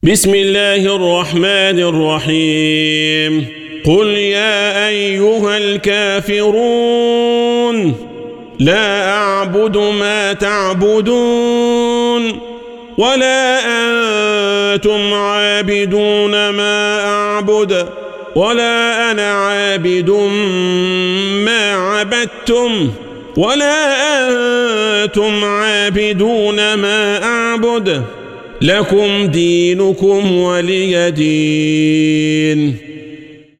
بسم الله الرحمن الرحيم قل يا أيها الكافرون لا أعبد ما تعبدون ولا أنتم عابدون ما أعبد ولا أنا عابد ما عبدتم ولا أنتم عابدون ما أعبد لكم دينكم ولي دين.